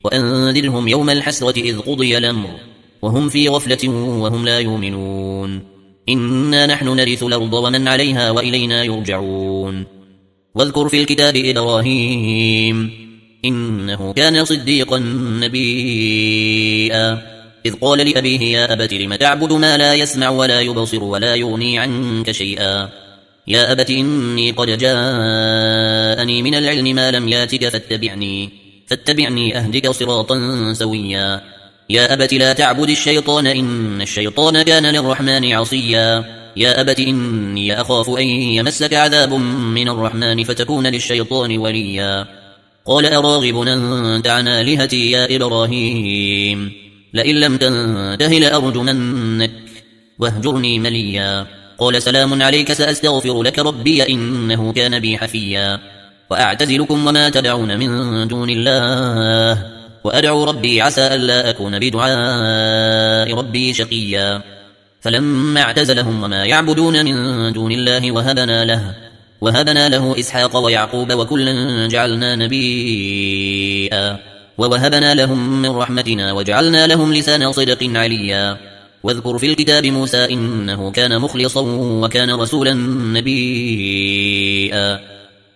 وأنذرهم يوم الحسرة إذ قضي الأمر وهم في غفلة وهم لا يؤمنون إنا نحن نرث الأرض ومن عليها وإلينا يرجعون واذكر في الكتاب إبراهيم إنه كان صديقا نبيا إذ قال لأبيه يا أبت لم تعبد ما لا يسمع ولا يبصر ولا يغني عنك شيئا يا أبت إني قد جاءني من العلم ما لم ياتك فاتبعني أهدك صراطا سويا يا أبت لا تعبد الشيطان إن الشيطان كان للرحمن عصيا يا أبت إني أخاف أن يمسك عذاب من الرحمن فتكون للشيطان وليا قال أراغب أنت عن آلهتي يا إبراهيم لئن لم تنته لأرجمنك واهجرني مليا قال سلام عليك سأستغفر لك ربي إنه كان بي حفيا وأعتزلكم وما تدعون من دون الله وأدعو ربي عسى ألا أكون بدعاء ربي شقيا فلما اعتزلهم وما يعبدون من دون الله وهبنا له إسحاق ويعقوب وكلا جعلنا نبيا ووهبنا لهم من رحمتنا وجعلنا لهم لسان صدق عليا واذكر في الكتاب موسى إنه كان مخلصا وكان رسولا نبيا